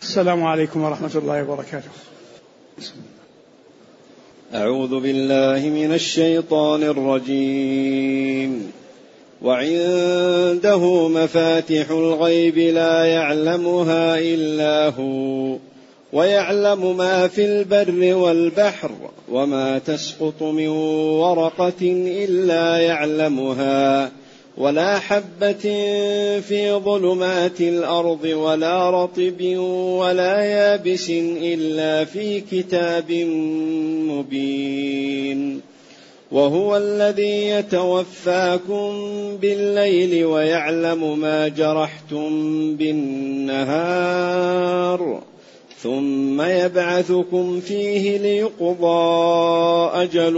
السلام عليكم ورحمة الله وبركاته. أعوذ بالله من الشيطان الرجيم. وعنده مفاتح الغيب لا يعلمها إلا هو ويعلم ما في البر والبحر وما تسقط من ورقة إلا يعلمها ولا حبة في ظلمات الأرض ولا رطب ولا يابس إلا في كتاب مبين. وهو الذي يتوفاكم بالليل ويعلم ما جرحتم بالنهار ثم يبعثكم فيه ليقضى أجل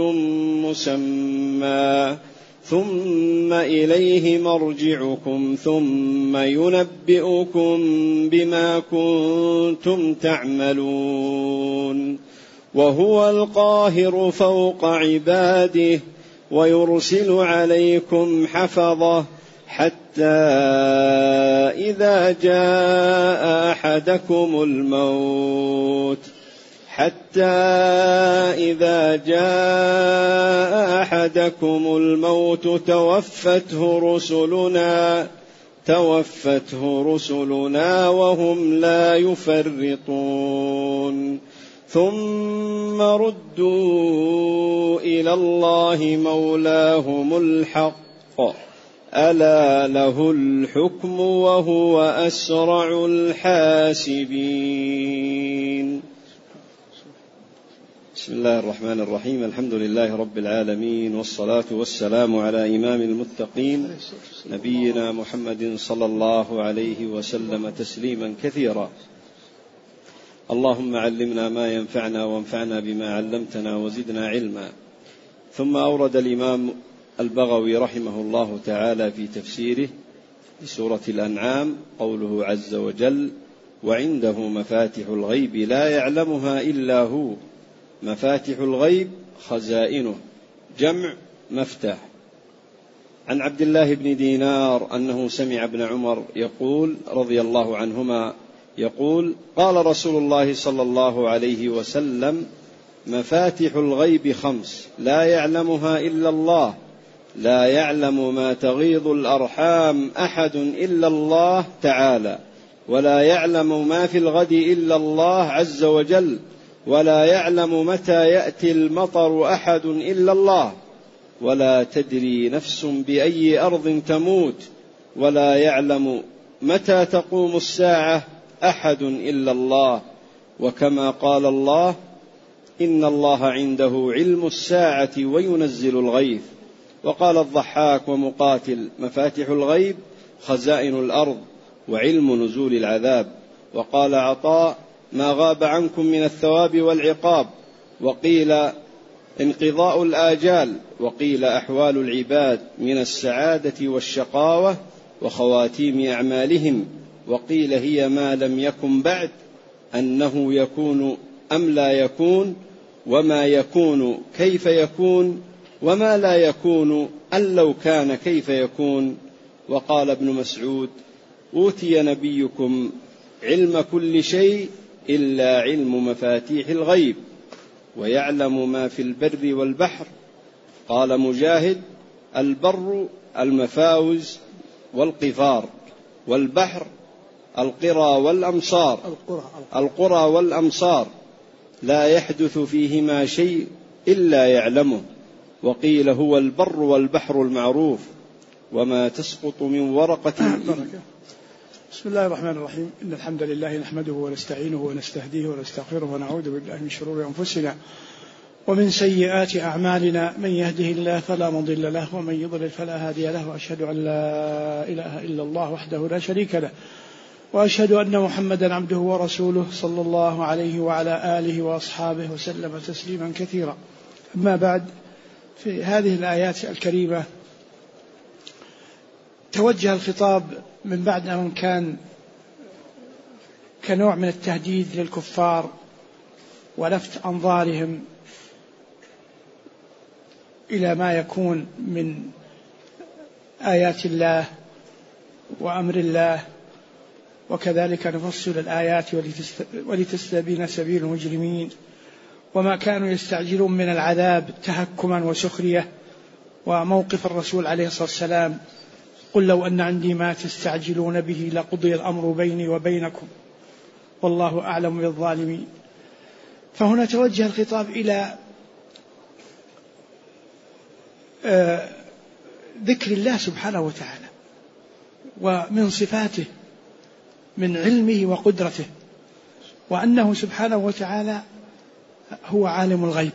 مسمى ثم إليه مرجعكم ثم ينبئكم بما كنتم تعملون. وهو القاهر فوق عباده ويرسل عليكم حفظة حتى إذا جاء أحدكم الموت توفته رسلنا وهم لا يفرطون ثم ردوا إلى الله مولاهم الحق ألا له الحكم وهو أسرع الحاسبين. بسم الله الرحمن الرحيم. الحمد لله رب العالمين والصلاة والسلام على إمام المتقين نبينا محمد صلى الله عليه وسلم تسليما كثيرا. اللهم علمنا ما ينفعنا وانفعنا بما علمتنا وزدنا علما. ثم أورد الإمام البغوي رحمه الله تعالى في تفسيره لسورة الأنعام قوله عز وجل: وعنده مفاتح الغيب لا يعلمها إلا هو. مفاتح الغيب خزائنه، جمع مفتاح. عن عبد الله بن دينار أنه سمع ابن عمر يقول رضي الله عنهما يقول: قال رسول الله صلى الله عليه وسلم: مفاتح الغيب 5 لا يعلمها إلا الله، لا يعلم ما تغيض الأرحام أحد إلا الله تعالى، ولا يعلم ما في الغد إلا الله عز وجل، ولا يعلم متى يأتي المطر أحد إلا الله، ولا تدري نفس بأي أرض تموت، ولا يعلم متى تقوم الساعة أحد إلا الله. وكما قال الله: إن الله عنده علم الساعة وينزل الغيث. وقال الضحاك ومقاتل: مفاتح الغيب خزائن الأرض وعلم نزول العذاب. وقال عطاء: ما غاب عنكم من الثواب والعقاب. وقيل انقضاء الآجال. وقيل أحوال العباد من السعادة والشقاوة وخواتيم أعمالهم. وقيل هي ما لم يكن بعد، أنه يكون أم لا يكون، وما يكون كيف يكون، وما لا يكون أن لو كان كيف يكون. وقال ابن مسعود: أوتي نبيكم علم كل شيء إلا علم مفاتيح الغيب، ويعلم ما في البر والبحر. قال مجاهد: البر المفاوز والقفار، والبحر القرى والأمصار، لا يحدث فيهما شيء إلا يعلمه. وقيل هو البر والبحر المعروف، وما تسقط من ورقة. بسم الله الرحمن الرحيم. إن الحمد لله نحمده ونستعينه ونستهديه ونستغفره ونعوذ بالله من شرور أنفسنا ومن سيئات أعمالنا. من يهده الله فلا مضل له ومن يضلل فلا هادي له. وأشهد أن لا إله إلا الله وحده لا شريك له، وأشهد أن محمدا عبده ورسوله صلى الله عليه وعلى آله وأصحابه وسلم تسليما كثيرا. أما بعد، في هذه الآيات الكريمة توجه الخطاب من بعد أن كان كنوع من التهديد للكفار ولفت أنظارهم إلى ما يكون من آيات الله وأمر الله وكذلك نفصل الآيات ولتستبين سبيل المجرمين. وما كانوا يستعجلون من العذاب تهكما وسخرية. وموقف الرسول عليه الصلاة والسلام: قل لو أن عندي ما تستعجلون به لقضي الأمر بيني وبينكم والله أعلم بالظالمين. فهنا توجه الخطاب إلى ذكر الله سبحانه وتعالى ومن صفاته من علمه وقدرته، وأنه سبحانه وتعالى هو عالم الغيب.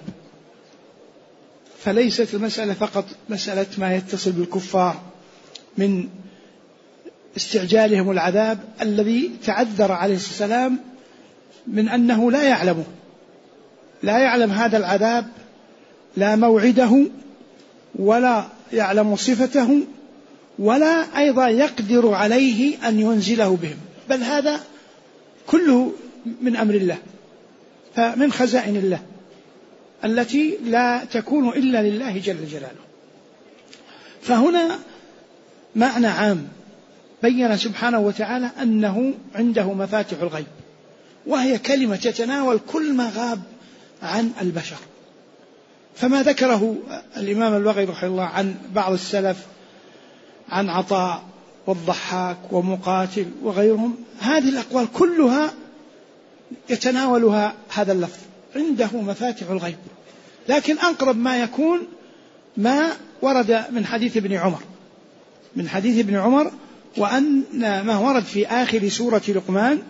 فليست المسألة فقط مسألة ما يتصل بالكفار من استعجالهم العذاب الذي تعذر عليه الصلاة والسلام من أنه لا يعلم هذا العذاب، لا موعده ولا يعلم صفته ولا أيضا يقدر عليه أن ينزله بهم، بل هذا كله من أمر الله، فمن خزائن الله التي لا تكون إلا لله جل جلاله. فهنا معنى عام بين سبحانه وتعالى أنه عنده مفاتح الغيب، وهي كلمة تتناول كل ما غاب عن البشر. فما ذكره الإمام البغوي رحمه الله عن بعض السلف، عن عطاء والضحاك ومقاتل وغيرهم، هذه الأقوال كلها يتناولها هذا اللفظ: عنده مفاتح الغيب. لكن أقرب ما يكون ما ورد من حديث ابن عمر، وأن ما ورد في آخر سورة لقمان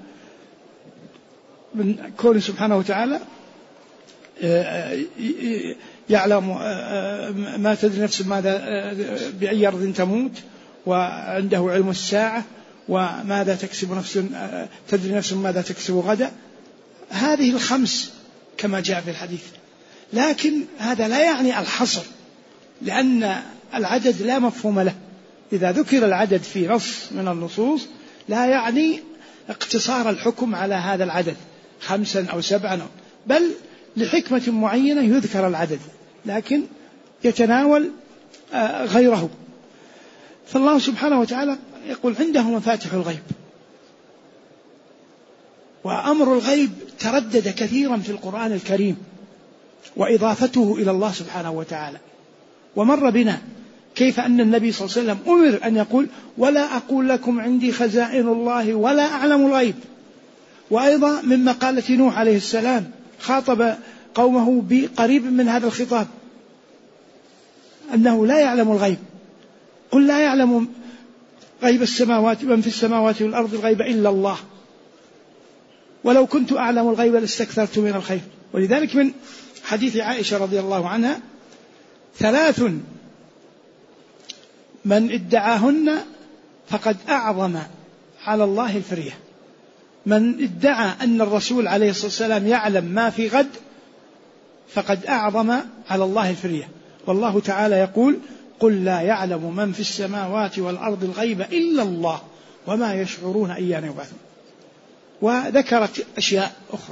من قوله سبحانه وتعالى: يعلم ما تدري نفس ماذا بأي أرض تموت، وعنده علم الساعة، وماذا تكسب نفس، تدري نفس ماذا تكسب غدا. هذه الخمس كما جاء في الحديث، لكن هذا لا يعني الحصر، لأن العدد لا مفهوم له. إذا ذكر العدد في نص من النصوص لا يعني اقتصار الحكم على هذا العدد 5 أو 7، بل لحكمة معينة يذكر العدد، لكن يتناول غيره. فالله سبحانه وتعالى يقول: عنده مفاتح الغيب. وأمر الغيب تردد كثيرا في القرآن الكريم، وإضافته إلى الله سبحانه وتعالى. ومر بنا كيف أن النبي صلى الله عليه وسلم أمر أن يقول: ولا أقول لكم عندي خزائن الله ولا أعلم الغيب. وأيضا من مقالة نوح عليه السلام خاطب قومه بقريب من هذا الخطاب، أنه لا يعلم الغيب. قل لا يعلم غيب السماوات، من في السماوات والأرض الغيب إلا الله، ولو كنت أعلم الغيب لاستكثرت من الخير. ولذلك من حديث عائشة رضي الله عنها: 3 من ادعاهن فقد أعظم على الله الفرية. من ادعى أن الرسول عليه الصلاة والسلام يعلم ما في غد فقد أعظم على الله الفرية. والله تعالى يقول: قل لا يعلم من في السماوات والأرض الغيب إلا الله وما يشعرون أيان يبعثون. وذكرت أشياء أخرى.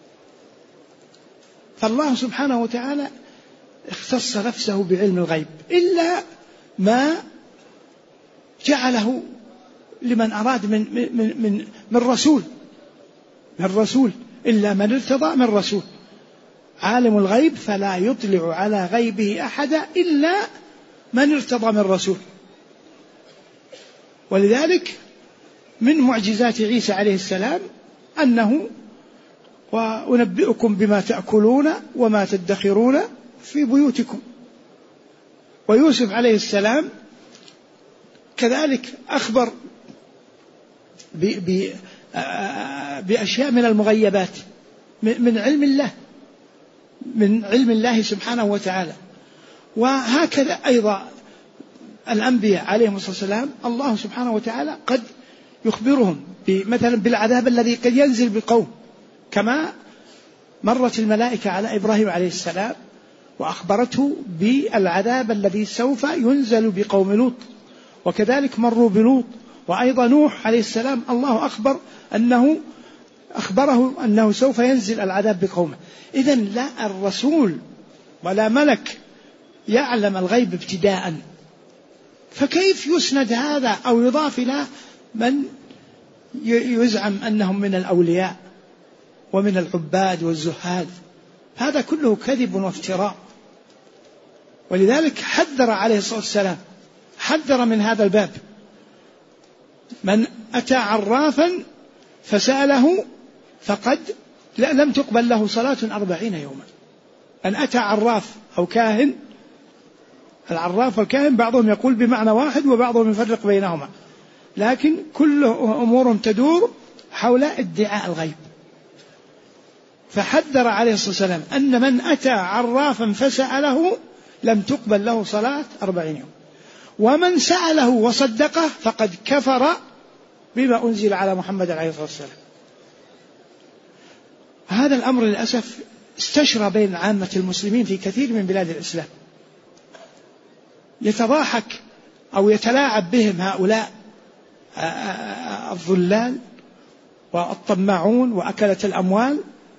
فالله سبحانه وتعالى اختص نفسه بعلم الغيب، إلا ما جعله لمن أراد من رسول، إلا من ارتضى من رسول. عالم الغيب فلا يطلع على غيبه أحدا إلا من ارتضى من رسول. ولذلك من معجزات عيسى عليه السلام أنه: وأنبئكم بما تأكلون وما تدخرون في بيوتكم. ويوسف عليه السلام كذلك أخبر بأشياء من المغيبات من علم الله سبحانه وتعالى. وهكذا أيضا الأنبياء عليهم الصلاة والسلام الله سبحانه وتعالى قد يخبرهم مثلا بالعذاب الذي قد ينزل بالقوم، كما مرت الملائكة على إبراهيم عليه السلام وأخبرته بالعذاب الذي سوف ينزل بقوم لوط، وكذلك مروا بلوط. وأيضا نوح عليه السلام الله أخبره أنه سوف ينزل العذاب بقومه. إذن لا الرسول ولا ملك يعلم الغيب ابتداء، فكيف يسند هذا أو يضاف إلى من يزعم أنهم من الأولياء ومن العباد والزهاد، هذا كله كذب وافتراء. ولذلك حذر عليه الصلاة والسلام، حذر من هذا الباب: من أتى عرافا فسأله فقد لم تقبل له صلاة 40 يوما. من أتى عراف أو كاهن، العراف والكاهن بعضهم يقول بمعنى واحد وبعضهم يفرق بينهما، لكن كل أمور تدور حول ادعاء الغيب. فحذر عليه الصلاة والسلام أن من أتى عرافا فسأله لم تقبل له صلاة 40 يوم، ومن سأله وصدقه فقد كفر بما أنزل على محمد عليه الصلاة والسلام. هذا الأمر للأسف استشرى بين عامة المسلمين في كثير من بلاد الإسلام، يتضاحك أو يتلاعب بهم هؤلاء الضلال والطماعون وأكلة الأموال،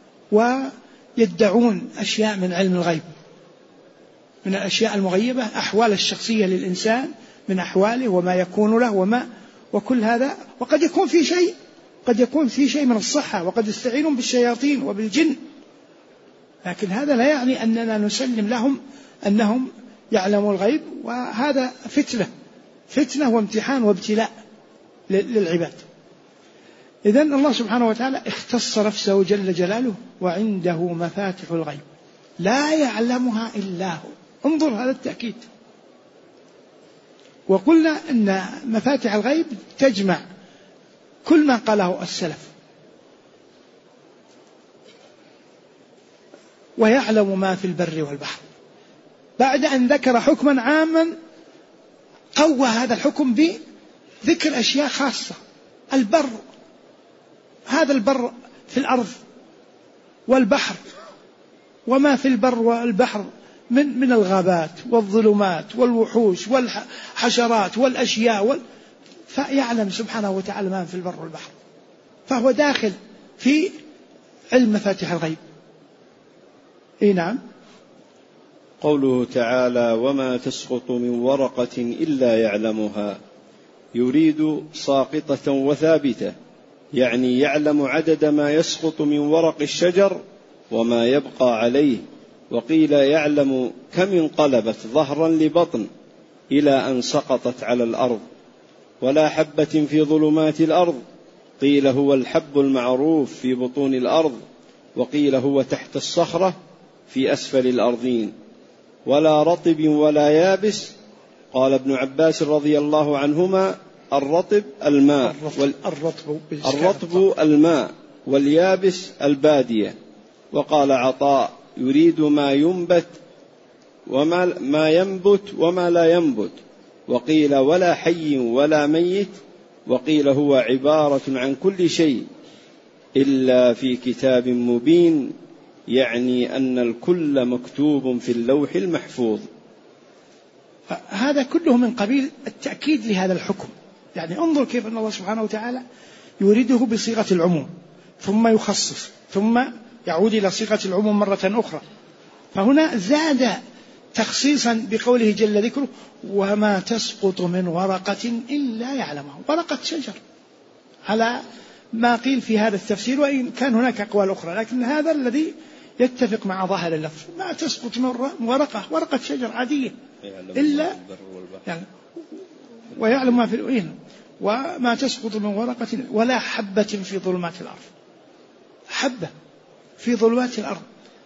ويدعون أشياء من علم الغيب، من الأشياء المغيبة، أحوال الشخصية للإنسان من أحواله وما يكون له وكل هذا. وقد يكون في شيء، قد يكون في شيء من الصحة، وقد يستعينون بالشياطين وبالجن، لكن هذا لا يعني أننا نسلم لهم أنهم يعلموا الغيب. وهذا فتنة وامتحان وابتلاء للعباد. إذن الله سبحانه وتعالى اختص نفسه جل جلاله: وعنده مفاتح الغيب لا يعلمها إلا هو. انظر هذا التأكيد. وقلنا أن مفاتح الغيب تجمع كل ما قاله السلف، ويعلم ما في البر والبحر. بعد أن ذكر حكما عاما قوى هذا الحكم بذكر أشياء خاصة. البر، هذا البر في الأرض، والبحر وما في البر والبحر من الغابات والظلمات والوحوش والحشرات والأشياء فيعلم سبحانه وتعالى ما في البر والبحر، فهو داخل في علم مفاتيح الغيب. نعم. قوله تعالى: وما تسقط من ورقة إلا يعلمها، يريد ساقطة وثابتة، يعني يعلم عدد ما يسقط من ورق الشجر وما يبقى عليه. وقيل يعلم كم انقلبت ظهرا لبطن إلى أن سقطت على الأرض. ولا حبة في ظلمات الأرض، قيل هو الحب المعروف في بطون الأرض، وقيل هو تحت الصخرة في أسفل الأرضين. ولا رطب ولا يابس، قال ابن عباس رضي الله عنهما: الرطب الماء الرطب الماء واليابس البادية. وقال عطاء: يريد ما ينبت وما ينبت وما لا ينبت. وقيل ولا حي ولا ميت. وقيل هو عبارة عن كل شيء إلا في كتاب مبين، يعني أن الكل مكتوب في اللوح المحفوظ. هذا كله من قبيل التأكيد لهذا الحكم. يعني انظر كيف أن الله سبحانه وتعالى يريده بصيغة العموم، ثم يخصص، ثم يعود إلى صيغة العموم مرة أخرى. فهنا زاد تخصيصا بقوله جل ذكره: وما تسقط من ورقة إلا يعلمها. ورقة شجر على ما قيل في هذا التفسير، وإن كان هناك أقوال أخرى، لكن هذا الذي يتفق مع ظاهر اللفظ. ما تسقط من ورقة شجر عادية إلا يعني ويعلم ما في الأرض، وما تسقط من ورقة ولا حبة في ظلمات الأرض. حبة في ظلمات الأرض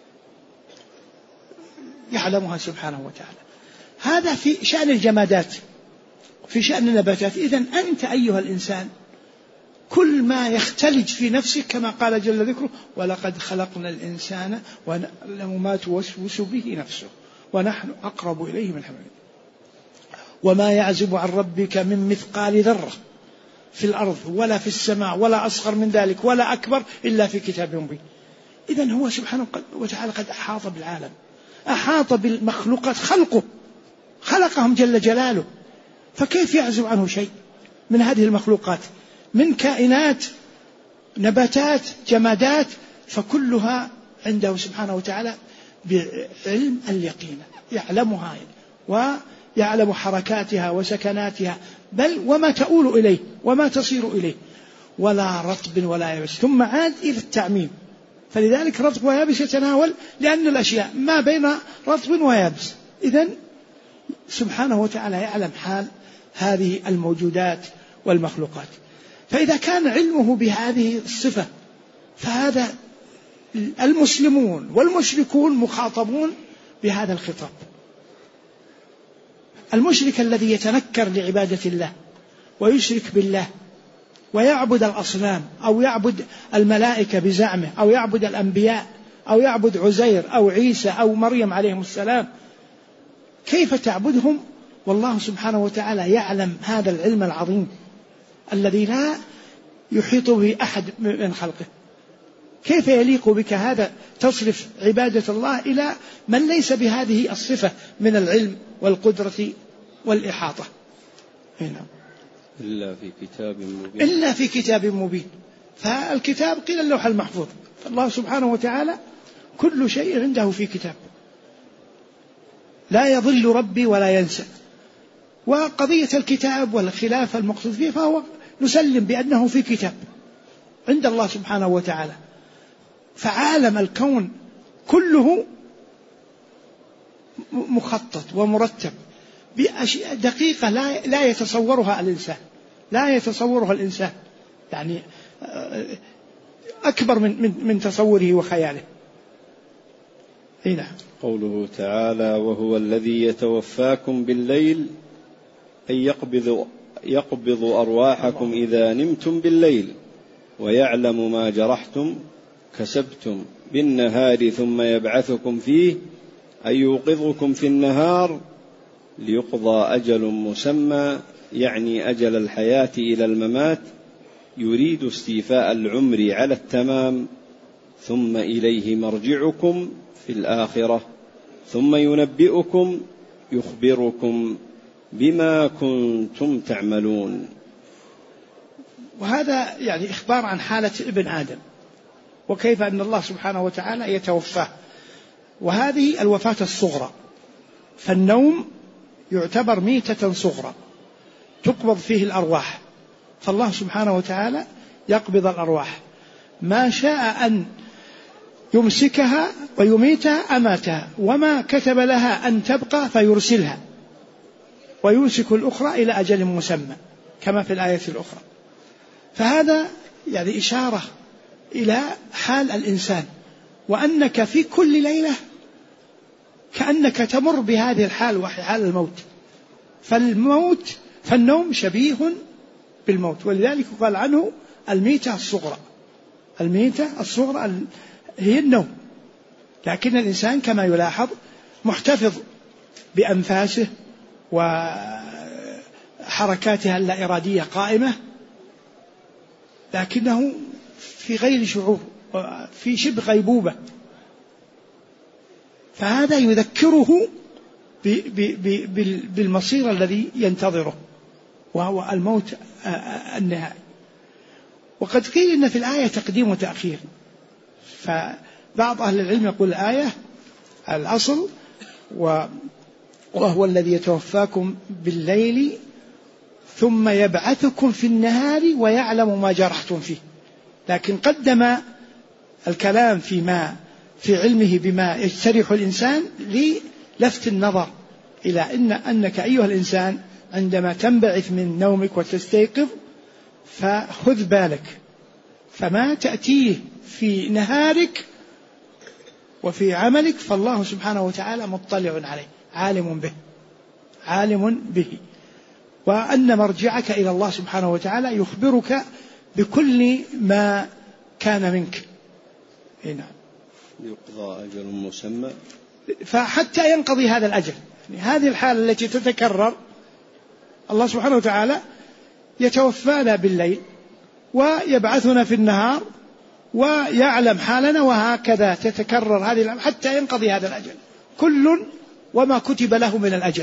يعلمها سبحانه وتعالى. هذا في شأن الجمادات، في شأن النباتات. إذن أنت أيها الإنسان كل ما يختلج في نفسك كما قال جل ذكره: ولقد خلقنا الإنسان ونعلم ما توسوس به نفسه ونحن أقرب إليه من حبل الوريد. وما يعزب عن ربك من مثقال ذرة في الأرض ولا في السماء ولا أصغر من ذلك ولا أكبر إلا في كتاب مبين. إذن هو سبحانه وتعالى قد أحاط بالعالم، أحاط بالمخلوقات، خلقهم جل جلاله، فكيف يعزب عنه شيء من هذه المخلوقات من كائنات، نباتات، جمادات، فكلها عنده سبحانه وتعالى بعلم اليقين، يعلمها ويعلم حركاتها وسكناتها، بل وما تؤول إليه وما تصير إليه. ولا رطب ولا يابس، ثم عاد إلى التعميم. فلذلك رطب ويابس يتناول، لأن الأشياء ما بين رطب ويابس. إذن سبحانه وتعالى يعلم حال هذه الموجودات والمخلوقات. فإذا كان علمه بهذه الصفة فهذا المسلمون والمشركون مخاطبون بهذا الخطاب. المشرك الذي يتنكر لعبادة الله ويشرك بالله ويعبد الأصنام أو يعبد الملائكة بزعمه أو يعبد الأنبياء أو يعبد عزير أو عيسى أو مريم عليهم السلام، كيف تعبدهم والله سبحانه وتعالى يعلم هذا العلم العظيم الذي لا يحيط به أحد من خلقه؟ كيف يليق بك هذا تصرف عبادة الله إلى من ليس بهذه الصفة من العلم والقدرة والإحاطة؟ هنا إلا في كتاب مبين. إلا في كتاب مبين. فالكتاب قيل اللوح المحفوظ، فالله سبحانه وتعالى كل شيء عنده في كتاب، لا يضل ربي ولا ينسى. وقضية الكتاب والخلاف المقصود فيه فهو نسلم بأنه في كتاب عند الله سبحانه وتعالى. فعالم الكون كله مخطط ومرتب بأشياء دقيقة لا يتصورها الإنسان، لا يتصورها الإنسان، يعني أكبر من تصوره وخياله. هنا قوله تعالى: وهو الذي يتوفاكم بالليل أي يقبض أرواحكم إذا نمتم بالليل ويعلم ما جرحتم كسبتم بالنهار ثم يبعثكم فيه أي يوقظكم في النهار ليقضى أجل مسمى، يعني أجل الحياة إلى الممات، يريد استيفاء العمر على التمام، ثم إليه مرجعكم في الآخرة ثم ينبئكم يخبركم بما كنتم تعملون. وهذا يعني إخبار عن حالة ابن آدم وكيف أن الله سبحانه وتعالى يتوفاه، وهذه الوفاة الصغرى. فالنوم يعتبر ميتة صغرى تقبض فيه الأرواح، فالله سبحانه وتعالى يقبض الأرواح، ما شاء أن يمسكها ويميتها أماتها، وما كتب لها أن تبقى فيرسلها ويمسك الأخرى إلى أجل مسمى كما في الآية الأخرى. فهذا يعني إشارة إلى حال الإنسان، وأنك في كل ليلة كأنك تمر بهذه الحال وهي حال الموت. فالنوم شبيه بالموت، ولذلك قال عنه الميتة الصغرى. الميتة الصغرى هي النوم، لكن الإنسان كما يلاحظ محتفظ بأنفاسه وحركاتها اللا إرادية قائمة، لكنه في غير شعور في شبه غيبوبة. فهذا يذكره بالمصير الذي ينتظره وهو الموت النهائي. وقد قيل إن في الآية تقديم وتأخير، فبعض أهل العلم يقول الآية الأصل وهو الذي يتوفاكم بالليل ثم يبعثكم في النهار ويعلم ما جرحتم فيه، لكن قدم الكلام فيما في علمه بما يجترح الإنسان للفت النظر إلى أنك أيها الإنسان عندما تنبعث من نومك وتستيقظ فخذ بالك، فما تأتيه في نهارك وفي عملك فالله سبحانه وتعالى مطلع عليه، عالم به، وأن مرجعك إلى الله سبحانه وتعالى يخبرك بكل ما كان منك. نعم. يقضى أجل مسمى، فحتى ينقضي هذا الأجل، يعني هذه الحالة التي تتكرر الله سبحانه وتعالى يتوفانا بالليل ويبعثنا في النهار ويعلم حالنا، وهكذا تتكرر هذه حتى ينقضي هذا الأجل، كل وما كتب له من الأجل.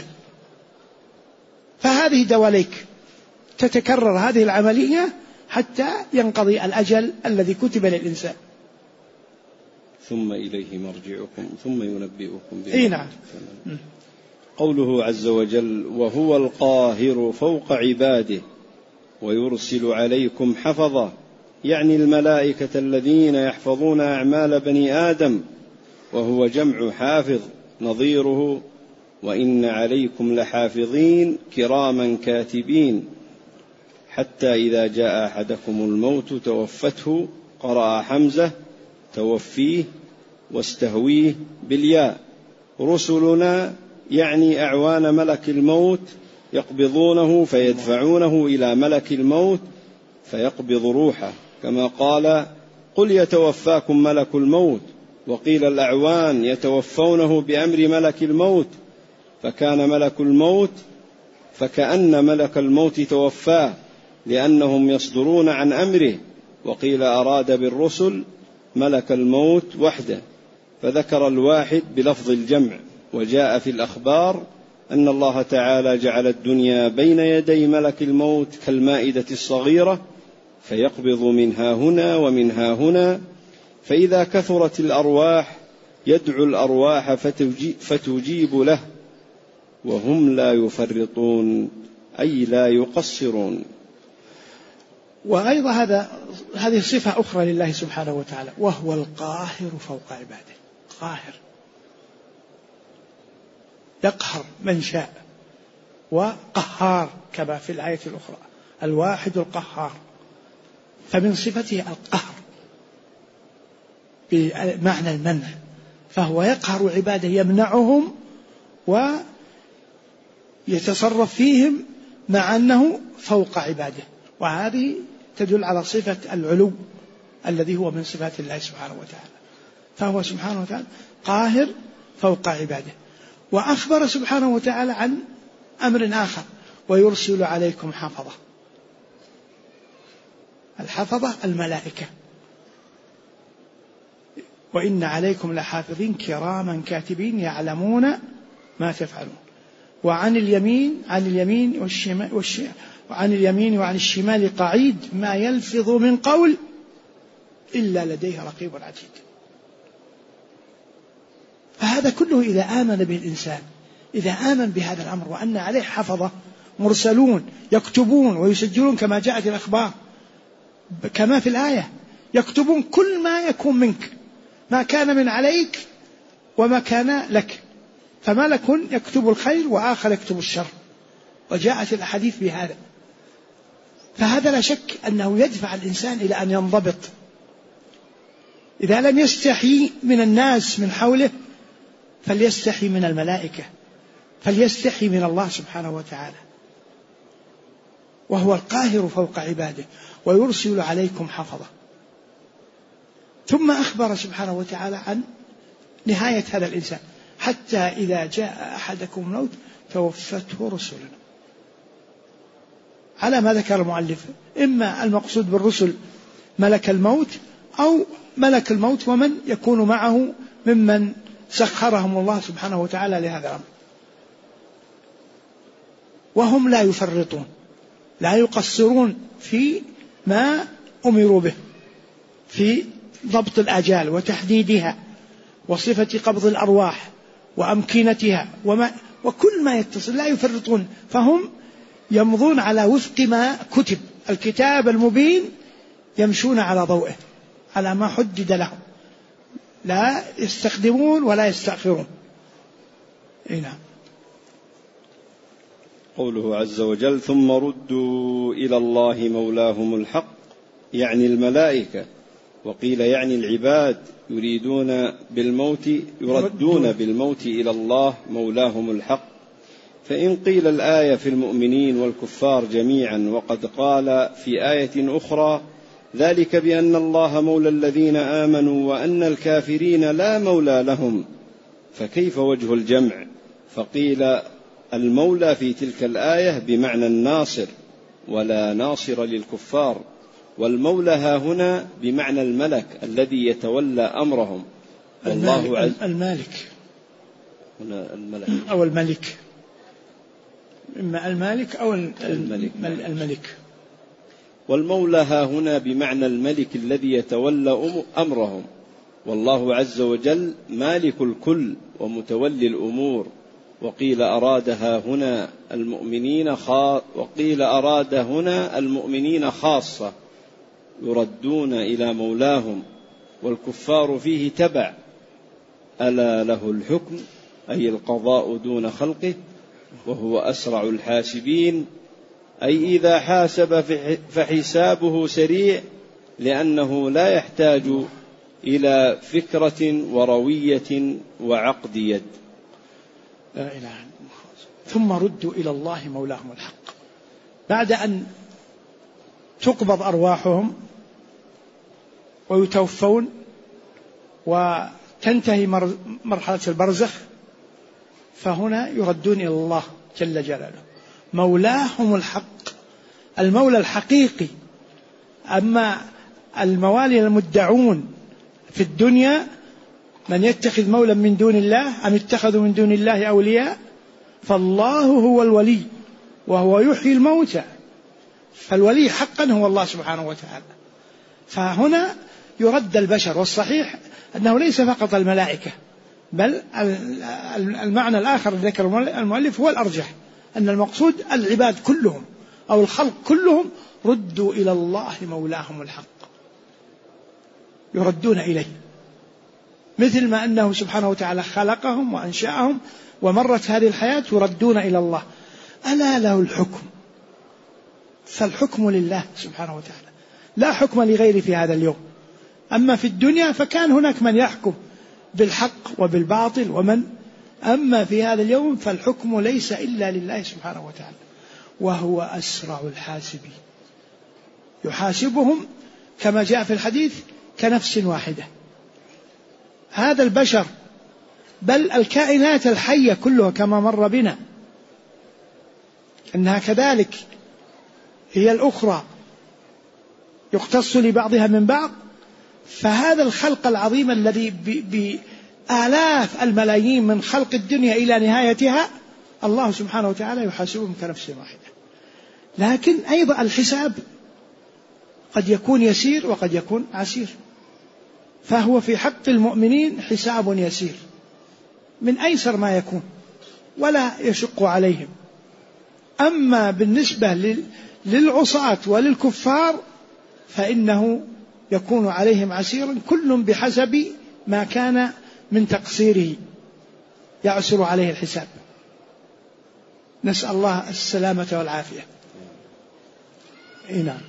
فهذه دواليك تتكرر هذه العملية حتى ينقضي الأجل الذي كتب للإنسان. ثم إليه مرجعكم ثم ينبئكم بما. نعم. قوله عز وجل: وهو القاهر فوق عباده ويرسل عليكم حفظة يعني الملائكة الذين يحفظون أعمال بني آدم، وهو جمع حافظ نظيره وإن عليكم لحافظين كراما كاتبين حتى إذا جاء أحدكم الموت توفته، قرأ حمزة توفيه واستهويه بالياء. رسلنا يعني أعوان ملك الموت يقبضونه فيدفعونه إلى ملك الموت فيقبض روحه، كما قال قل يتوفاكم ملك الموت، وقيل الأعوان يتوفونه بأمر ملك الموت، فكان ملك الموت فكأن ملك الموت توفاه لأنهم يصدرون عن أمره. وقيل أراد بالرسل ملك الموت وحده، فذكر الواحد بلفظ الجمع. وجاء في الأخبار أن الله تعالى جعل الدنيا بين يدي ملك الموت كالمائدة الصغيرة فيقبض منها هنا ومنها هنا، فإذا كثرت الأرواح يدعو الأرواح فتجيب له، وهم لا يفرطون أي لا يقصرون. وأيضا هذه صفة أخرى لله سبحانه وتعالى، وهو القاهر فوق عباده. قاهر يقهر من شاء، وقهار كما في الآية الأخرى الواحد القهار، فمن صفته القهر بمعنى المنع، فهو يقهر عباده يمنعهم ويتصرف فيهم مع أنه فوق عباده، وهذه تدل على صفة العلو الذي هو من صفات الله سبحانه وتعالى، فهو سبحانه وتعالى قاهر فوق عباده. وأخبر سبحانه وتعالى عن أمر آخر، ويرسل عليكم حفظة. الحفظة الملائكة، وإن عليكم لحافظين كراما كاتبين يعلمون ما تفعلون. وعن اليمين وعن الشمال قعيد ما يلفظ من قول إلا لديه رقيب عتيد. فهذا كله إذا آمن به الإنسان، إذا آمن بهذا الأمر وأن عليه حفظة مرسلون يكتبون ويسجلون كما جاءت الأخبار كما في الآية، يكتبون كل ما يكون منك، ما كان من عليك وما كان لك، فملك يكتب الخير وآخر يكتب الشر، وجاءت الأحاديث بهذا. فهذا لا شك أنه يدفع الإنسان إلى أن ينضبط، إذا لم يستحي من الناس من حوله فليستحي من الملائكة، فليستحي من الله سبحانه وتعالى. وهو القاهر فوق عباده ويرسل عليكم حفظة. ثم أخبر سبحانه وتعالى عن نهاية هذا الإنسان، حتى إذا جاء أحدكم الموت توفته رسلنا، على ما ذكر المؤلف، إما المقصود بالرسل ملك الموت أو ملك الموت ومن يكون معه ممن سخرهم الله سبحانه وتعالى لهذا الأمر. وهم لا يفرطون، لا يقصرون في ما أمروا به في ضبط الآجال وتحديدها وصفة قبض الأرواح وأمكنتها وكل ما يتصل، لا يفرطون، فهم يمضون على وفق ما كتب، الكتاب المبين يمشون على ضوئه على ما حدد لهم، لا يستخدمون ولا يستأخرون. نعم. قوله عز وجل ثم ردوا إلى الله مولاهم الحق، يعني الملائكة، وقيل يعني العباد يردون بالموت إلى الله مولاهم الحق. فإن قيل الآية في المؤمنين والكفار جميعا، وقد قال في آية أخرى ذلك بأن الله مولى الذين آمنوا وأن الكافرين لا مولى لهم، فكيف وجه الجمع؟ فقيل المولى في تلك الآية بمعنى الناصر، ولا ناصر للكفار، والمولى ها هنا بمعنى الملك الذي يتولى أمرهم. المالك أو الملك، إما المالك أو الملك. والمولى ها هنا بمعنى الملك الذي يتولى أمرهم، والله عز وجل مالك الكل ومتولي الأمور. وقيل أراد هنا المؤمنين خاصة، يردون إلى مولاهم والكفار فيه تبع. ألا له الحكم أي القضاء دون خلقه وهو أسرع الحاسبين، أي إذا حاسب فحسابه سريع لأنه لا يحتاج إلى فكرة وروية وعقد يد. لا إله إلا الله. ثم ردوا إلى الله مولاهم الحق، بعد أن تقبض أرواحهم ويتوفون وتنتهي مرحلة البرزخ، فهنا يردون إلى الله جل جلاله مولاهم الحق، المولى الحقيقي. أما الموالي المدعون في الدنيا من يتخذ مولا من دون الله أم اتخذوا من دون الله أولياء، فالله هو الولي وهو يحيي الموتى، فالولي حقا هو الله سبحانه وتعالى. فهنا يرد البشر، والصحيح أنه ليس فقط الملائكة، بل المعنى الآخر ذكر المؤلف هو الأرجح، أن المقصود العباد كلهم أو الخلق كلهم ردوا إلى الله مولاهم الحق، يردون إليه، مثل ما أنه سبحانه وتعالى خلقهم وأنشأهم ومرت هذه الحياة يردون إلى الله. ألا له الحكم، فالحكم لله سبحانه وتعالى، لا حكم لغيره في هذا اليوم. أما في الدنيا فكان هناك من يحكم بالحق وبالباطل أما في هذا اليوم فالحكم ليس إلا لله سبحانه وتعالى، وهو أسرع الحاسبين، يحاسبهم كما جاء في الحديث كنفس واحدة. هذا البشر بل الكائنات الحية كلها كما مر بنا أنها كذلك هي الأخرى يقتص لبعضها من بعض، فهذا الخلق العظيم الذي بآلاف الملايين من خلق الدنيا إلى نهايتها الله سبحانه وتعالى يحاسبهم كنفس واحدة. لكن أيضا الحساب قد يكون يسير وقد يكون عسير، فهو في حق المؤمنين حساب يسير من أيسر ما يكون ولا يشق عليهم. أما بالنسبة للعصاة وللكفار فإنه يكون عليهم عسيرا، كل بحسب ما كان من تقصيره يعسر عليه الحساب. نسأل الله السلامة والعافية. نعم.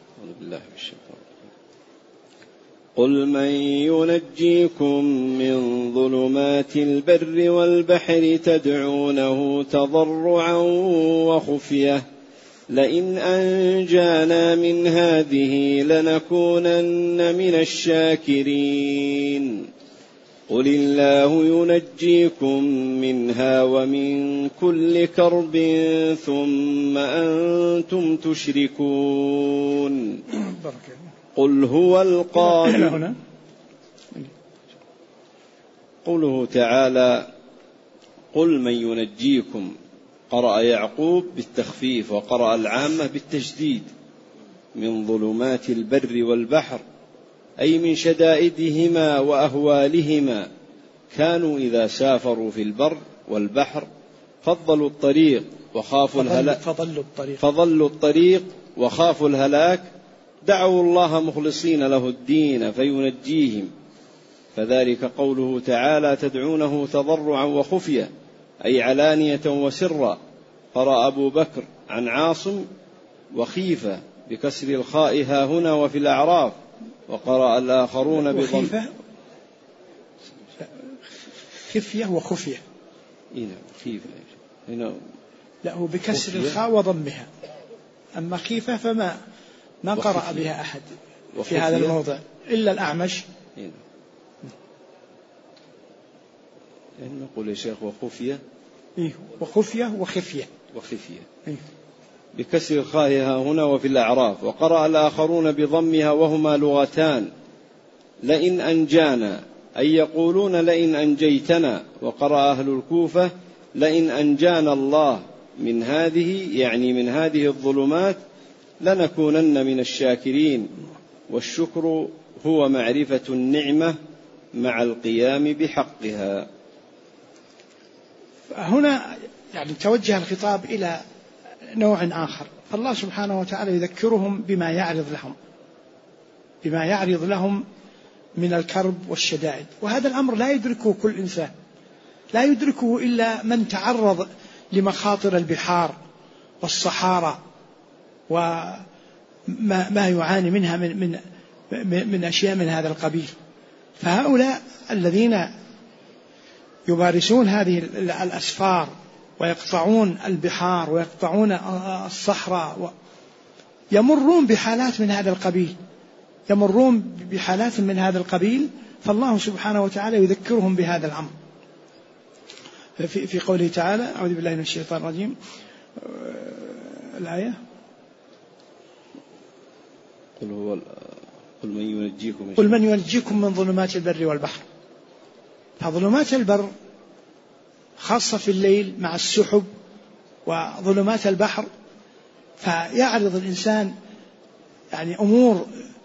قل من ينجيكم من ظلمات البر والبحر تدعونه تضرعا وخفية لئن أنجانا من هذه لنكونن من الشاكرين. قل الله ينجيكم منها ومن كل كرب ثم أنتم تشركون. قل هو القادر. قوله تعالى قل من ينجيكم، قرأ يعقوب بالتخفيف وقرأ العامة بالتشديد، من ظلمات البر والبحر أي من شدائدهما وأهوالهما. كانوا إذا سافروا في البر والبحر فضلوا الطريق وخافوا الهلاك دعوا الله مخلصين له الدين فينجيهم. فذلك قوله تعالى تدعونه تضرعا وخفية أي علانية وسرا. قرأ أبو بكر عن عاصم وخيفة بكسر الخاء ها هنا وفي الأعراف، وقرأ الآخرون بضم خفية وخفية. خيفة هنا لا، هو بكسر الخاء وضمها، أما خيفة فما قرأ بها أحد في هذا الموضع إلا الأعمش. نقول يا شيخ وخفية وخفية وخفية بكسر الخاء ها هنا وفي الأعراف. وقرأ الآخرون بضمها وهما لغتان. لئن أنجانا أي يقولون لئن أنجيتنا. وقرأ أهل الكوفة لئن أنجانا الله من هذه، يعني من هذه الظلمات، لنكونن من الشاكرين. والشكر هو معرفة النعمة مع القيام بحقها. هنا يعني توجه الخطاب إلى نوع آخر، فالله سبحانه وتعالى يذكرهم بما يعرض لهم بما يعرض لهم من الكرب والشدائد. وهذا الأمر لا يدركه كل إنسان، لا يدركه إلا من تعرض لمخاطر البحار والصحارى وما يعاني منها من أشياء من هذا القبيل. فهؤلاء الذين يمارسون هذه الأسفار ويقطعون البحار ويقطعون الصحراء يمرون بحالات من هذا القبيل، يمرون بحالات من هذا القبيل، فالله سبحانه وتعالى يذكرهم بهذا الأمر في قوله تعالى: أعوذ بالله من الشيطان الرجيم، الآية: قل من ينجيكم من ظلمات البر والبحر. فظلمات البر خاصة في الليل مع السحب، وظلمات البحر فيعرض الإنسان يعني أمور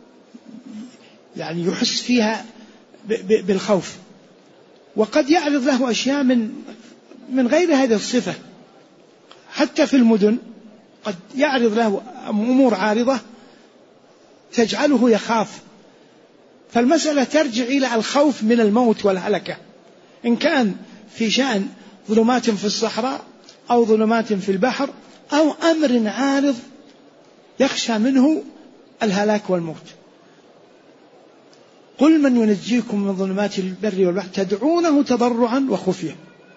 يعني يحس فيها بالخوف، وقد يعرض له أشياء من غير هذه الصفة. حتى في المدن قد يعرض له أمور عارضة تجعله يخاف. فالمسألة ترجع إلى الخوف من الموت والهلكة، إن كان في شأن ظلمات في الصحراء أو ظلمات في البحر أو أمر عارض يخشى منه الهلاك والموت. قل من ينجيكم من ظلمات البر والبحر تدعونه تضرعا وخفيا.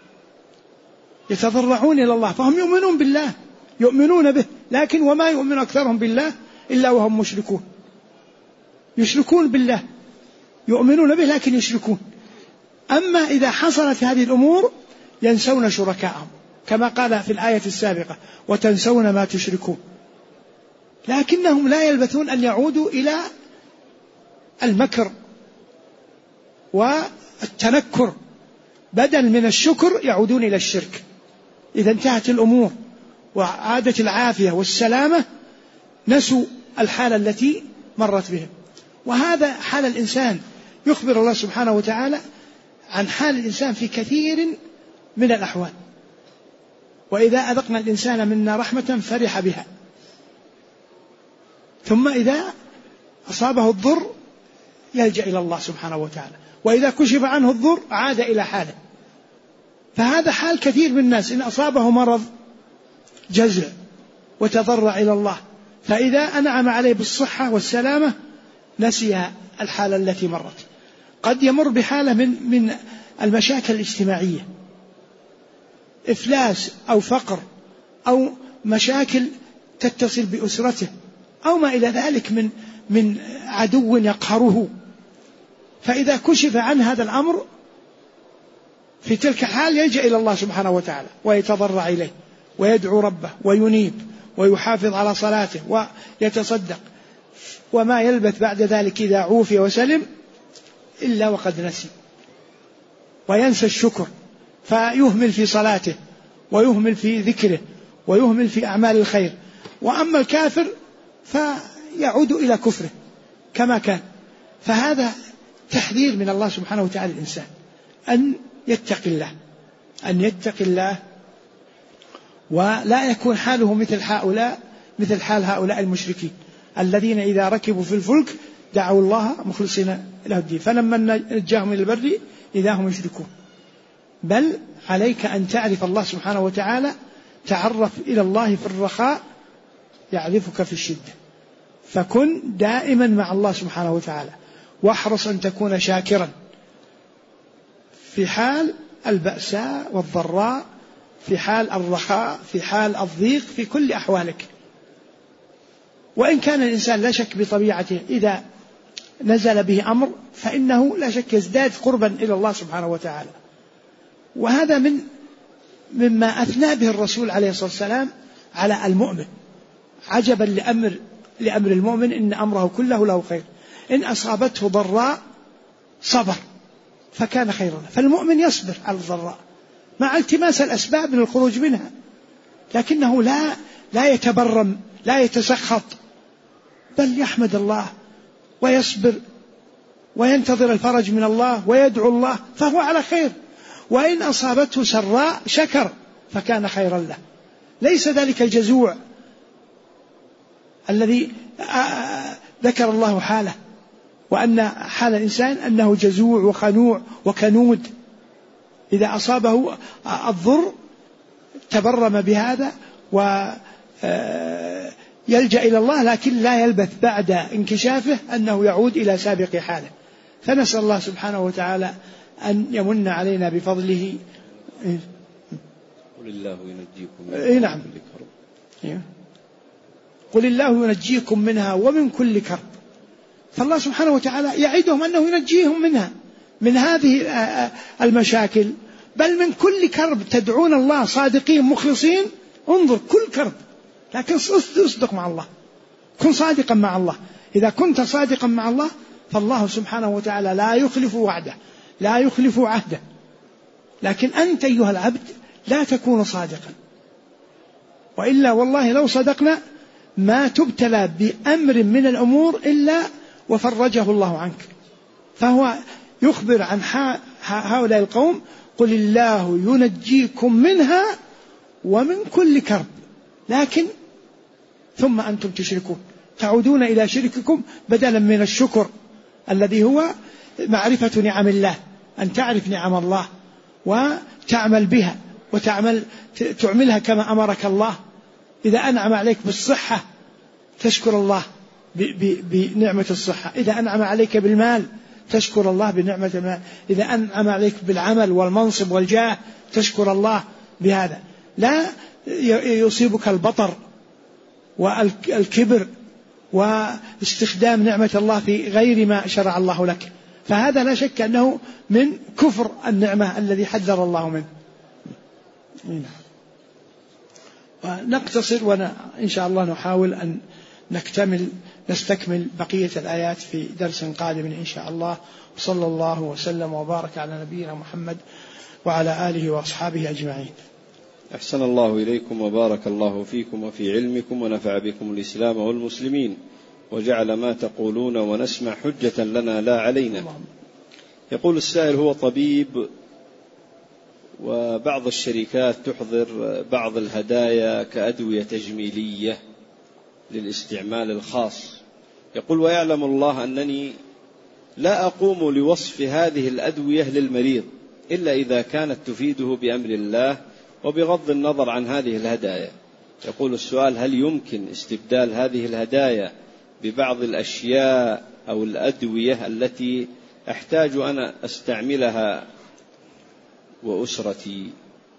يتضرعون إلى الله، فهم يؤمنون بالله، يؤمنون به، لكن وما يؤمن أكثرهم بالله إلا وهم مشركون. يشركون بالله، يؤمنون به لكن يشركون. أما إذا حصلت هذه الأمور ينسون شركاءهم، كما قال في الآية السابقة: وتنسون ما تشركون. لكنهم لا يلبثون أن يعودوا إلى المكر والتنكر، بدل من الشكر يعودون إلى الشرك. إذا انتهت الأمور وعادت العافية والسلامة نسوا الحالة التي مرت بهم. وهذا حال الإنسان، يخبر الله سبحانه وتعالى عن حال الإنسان في كثير من الأحوال. وإذا أذقنا الإنسان منا رحمة فرح بها، ثم إذا أصابه الضر يلجأ إلى الله سبحانه وتعالى، وإذا كشف عنه الضر عاد إلى حاله. فهذا حال كثير من الناس، إن أصابه مرض جزع وتضرع إلى الله، فإذا أنعم عليه بالصحة والسلامة نسي الحالة التي مرت. قد يمر بحالة من المشاكل الاجتماعية، إفلاس أو فقر أو مشاكل تتصل بأسرته أو ما إلى ذلك من عدو يقهره. فإذا كشف عن هذا الأمر في تلك الحال يلجأ إلى الله سبحانه وتعالى ويتضرع إليه ويدعو ربه وينيب ويحافظ على صلاته ويتصدق، وما يلبث بعد ذلك إذا عوفي وسلم إلا وقد نسي وينسى الشكر، فيهمل في صلاته ويهمل في ذكره ويهمل في أعمال الخير. وأما الكافر فيعود إلى كفره كما كان. فهذا تحذير من الله سبحانه وتعالى الإنسان أن يتقي الله، أن يتقي الله، ولا يكون حاله مثل حال هؤلاء المشركين الذين إذا ركبوا في الفلك دعوا الله مخلصين له الدين، فلما نجاهم إلى البر إذا هم يشركون. بل عليك أن تعرف الله سبحانه وتعالى، تعرف إلى الله في الرخاء يعرفك في الشدة، فكن دائما مع الله سبحانه وتعالى، واحرص أن تكون شاكرا في حال البأساء والضراء، في حال الرخاء، في حال الضيق، في كل أحوالك. وإن كان الإنسان لا شك بطبيعته إذا نزل به أمر فإنه لا شك يزداد قربا إلى الله سبحانه وتعالى. وهذا مما أثنى به الرسول عليه الصلاة والسلام على المؤمن: عجبا لأمر المؤمن إن أمره كله له خير، إن أصابته ضراء صبر فكان خيرا له. فالمؤمن يصبر على الضراء مع التماس الأسباب للخروج منها، لكنه لا يتبرم، لا يتسخط، بل يحمد الله ويصبر وينتظر الفرج من الله ويدعو الله، فهو على خير. وإن أصابته سراء شكر فكان خيرا له. ليس ذلك الجزوع الذي ذكر الله حاله وأن حال الإنسان أنه جزوع وخنوع وكنود، إذا أصابه الضر تبرم بهذا ويلجأ إلى الله، لكن لا يلبث بعد انكشافه أنه يعود إلى سابق حاله. فنسأل الله سبحانه وتعالى أن يمن علينا بفضله. قل الله ينجيكم نعم. قل الله ينجيكم منها ومن كل كرب. فالله سبحانه وتعالى يعدهم أنه ينجيهم منها، من هذه المشاكل، بل من كل كرب. تدعون الله صادقين مخلصين، انظر كل كرب، لكن اصدق مع الله، كن صادقا مع الله. إذا كنت صادقا مع الله فالله سبحانه وتعالى لا يخلف وعده، لا يخلف عهده. لكن أنت أيها العبد لا تكون صادقا، وإلا والله لو صدقنا ما تبتلى بأمر من الأمور إلا وفرجه الله عنك. فهو يخبر عن هؤلاء القوم: قل الله ينجيكم منها ومن كل كرب، لكن ثم أنتم تشركون، تعودون إلى شرككم بدلا من الشكر الذي هو معرفة نعم الله، أن تعرف نعم الله وتعمل بها تعملها كما أمرك الله. إذا أنعم عليك بالصحة تشكر الله بنعمة الصحة، إذا أنعم عليك بالمال تشكر الله بنعمة المال، إذا أنعم عليك بالعمل والمنصب والجاه تشكر الله بهذا. لا يصيبك البطر والكبر واستخدام نعمة الله في غير ما شرع الله لك، فهذا لا شك أنه من كفر النعمة الذي حذر الله منه. ونقتصر، وإن شاء الله نحاول أن نستكمل بقية الآيات في درس قادم إن شاء الله. وصلى الله وسلم وبارك على نبينا محمد وعلى آله وأصحابه أجمعين. أحسن الله إليكم وبارك الله فيكم وفي علمكم، ونفع بكم الإسلام والمسلمين، وجعل ما تقولون ونسمع حجة لنا لا علينا. يقول السائل: هو طبيب وبعض الشركات تحضر بعض الهدايا كأدوية تجميلية للاستعمال الخاص. يقول: ويعلم الله أنني لا أقوم لوصف هذه الأدوية للمريض إلا إذا كانت تفيده بأمر الله وبغض النظر عن هذه الهدايا. يقول السؤال: هل يمكن استبدال هذه الهدايا ببعض الأشياء أو الأدوية التي أحتاج أنا أستعملها وأسرتي؟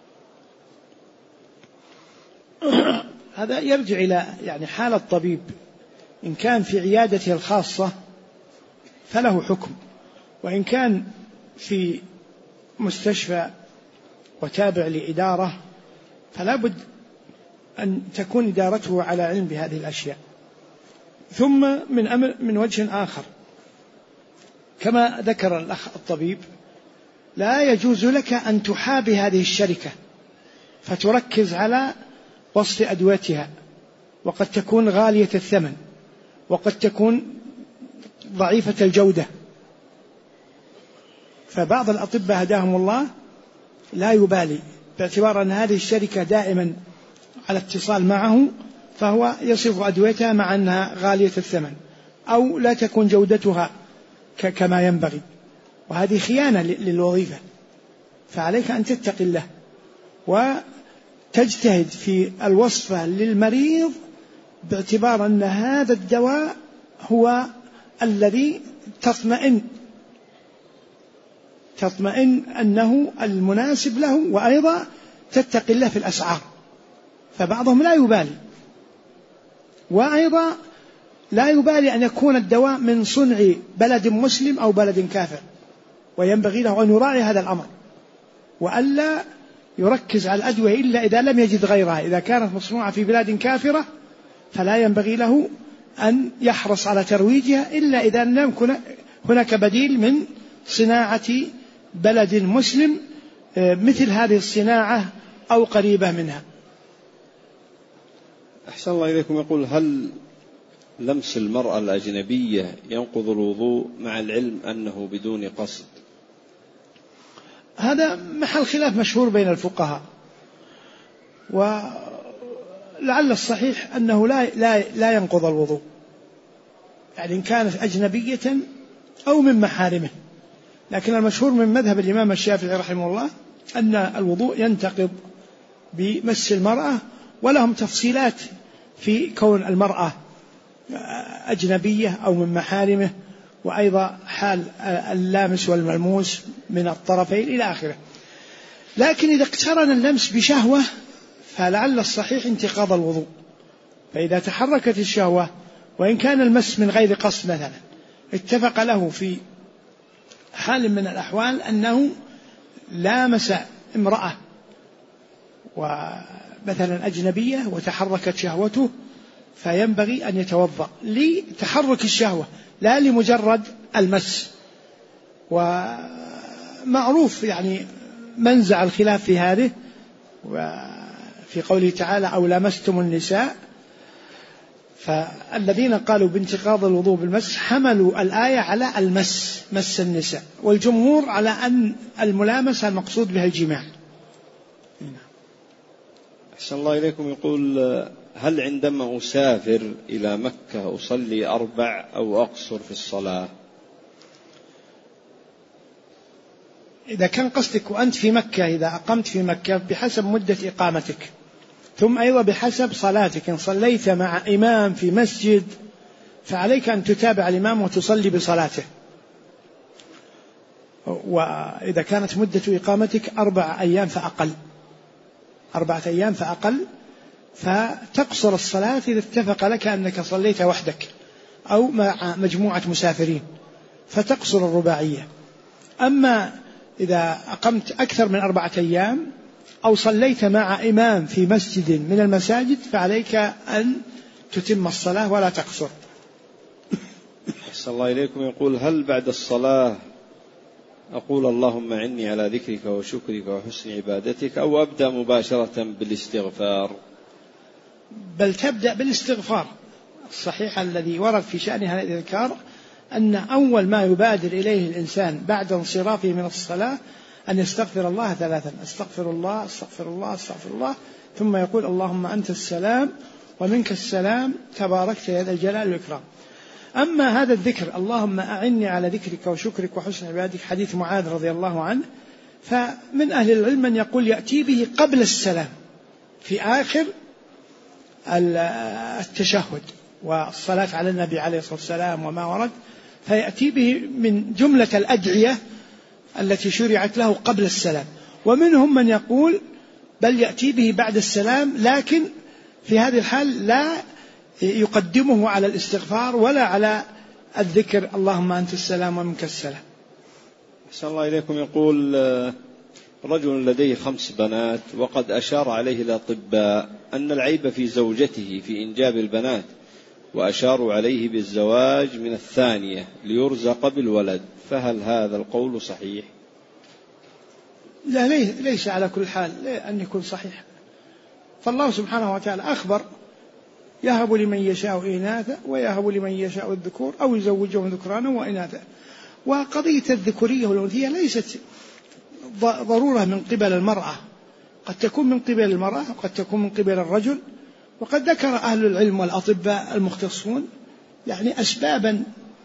هذا يرجع إلى حال الطبيب. إن كان في عيادته الخاصة فله حكم، وإن كان في مستشفى وتابع لإدارة فلا بد أن تكون إدارته على علم بهذه الأشياء. ثم من وجه آخر، كما ذكر الأخ الطبيب، لا يجوز لك أن تحابي هذه الشركة فتركز على وصف أدويتها، وقد تكون غالية الثمن وقد تكون ضعيفة الجودة. فبعض الأطباء هداهم الله لا يبالي، باعتبار أن هذه الشركة دائما على اتصال معه، فهو يصف أدويتها مع أنها غالية الثمن أو لا تكون جودتها كما ينبغي، وهذه خيانة للوظيفة. فعليك أن تتقي الله وتجتهد في الوصفة للمريض باعتبار أن هذا الدواء هو الذي تطمئن أنه المناسب له، وأيضا تتقي الله في الأسعار. فبعضهم لا يبالي، وأيضا لا يبالي أن يكون الدواء من صنع بلد مسلم أو بلد كافر، وينبغي له أن يراعي هذا الأمر، وألا يركز على الأدوية إلا إذا لم يجد غيرها. إذا كانت مصنوعة في بلاد كافرة فلا ينبغي له أن يحرص على ترويجها إلا إذا لم يكن هناك بديل من صناعة بلد مسلم مثل هذه الصناعة أو قريبة منها. أحسن الله إليكم. يقول: هل لمس المرأة الأجنبية ينقض الوضوء مع العلم أنه بدون قصد؟ هذا محل خلاف مشهور بين الفقهاء، ولعل الصحيح أنه لا ينقض الوضوء. إن كانت أجنبية أو من محارمه. لكن المشهور من مذهب الإمام الشافعي رحمه الله أن الوضوء ينتقض بمس المرأة، ولهم تفصيلات في كون المرأة أجنبية أو من محارمه، وأيضا حال اللامس والملموس من الطرفين إلى آخره. لكن إذا اقترن اللمس بشهوة فلعل الصحيح انتقاض الوضوء. فإذا تحركت الشهوة وإن كان المس من غير قصد مثلا، اتفق له في حال من الأحوال أنه لامس امرأة ومثلا أجنبية وتحركت شهوته، فينبغي أن يتوضأ لتحرك الشهوة لا لمجرد المس. ومعروف يعني منزع الخلاف في هذه، وفي قوله تعالى أو لمستم النساء، فالذين قالوا بانتقاض الوضوء بالمس حملوا الآية على المس، مس النساء، والجمهور على أن الملامسة المقصود بها الجماع. أحسن الله إليكم. يقول هل عندما أسافر إلى مكة أصلي 4 أو أقصر في الصلاة؟ إذا كان قصدك وأنت في مكة، إذا أقمت في مكة بحسب مدة إقامتك، ثم أيضا بحسب صلاتك، إن صليت مع إمام في مسجد فعليك أن تتابع الإمام وتصلي بصلاته. وإذا كانت مدة إقامتك 4 أيام فأقل، 4 أيام فأقل، فتقصر الصلاة إذا اتفق لك أنك صليت وحدك أو مع مجموعة مسافرين فتقصر الرباعية. أما إذا أقمت أكثر من 4 أيام أو صليت مع إمام في مسجد من المساجد فعليك أن تتم الصلاة ولا تقصر. أحسن الله إليكم. يقول هل بعد الصلاة أقول اللهم أعني على ذكرك وشكرك وحسن عبادتك، أو أبدأ مباشرة بالاستغفار؟ بل تبدأ بالاستغفار. الصحيح الذي ورد في شأن هذا الإذكار أن أول ما يبادر إليه الإنسان بعد انصرافه من الصلاة أن يستغفر الله 3: استغفر الله استغفر الله استغفر الله، ثم يقول اللهم أنت السلام ومنك السلام تباركت يا ذا الجلال والإكرام. أما هذا الذكر اللهم أعني على ذكرك وشكرك وحسن عبادتك، حديث معاذ رضي الله عنه، فمن أهل العلم من يقول يأتي به قبل السلام في آخر التشهد والصلاة على النبي عليه الصلاة والسلام وما ورد، فيأتي به من جملة الأدعية التي شرعت له قبل السلام. ومنهم من يقول بل يأتي به بعد السلام، لكن في هذه الحال لا يقدمه على الاستغفار ولا على الذكر اللهم أنت السلام ومنك السلام. أحسن الله إليكم. يقول رجل لديه 5 بنات وقد أشار عليه الأطباء أن العيب في زوجته في إنجاب البنات، وأشاروا عليه بالزواج من الثانية ليرزق بالولد، فهل هذا القول صحيح؟ لا، ليس على كل حال أن يكون صحيح. فالله سبحانه وتعالى أخبر يهب لمن يشاء إناثا ويهب لمن يشاء الذكور أو يزوجهم ذكرانا وإناثا. وقضية الذكورية والأنثية ليست ضرورة من قبل المرأة، قد تكون من قبل المرأة وقد تكون من قبل الرجل. وقد ذكر أهل العلم والأطباء المختصون يعني أسبابا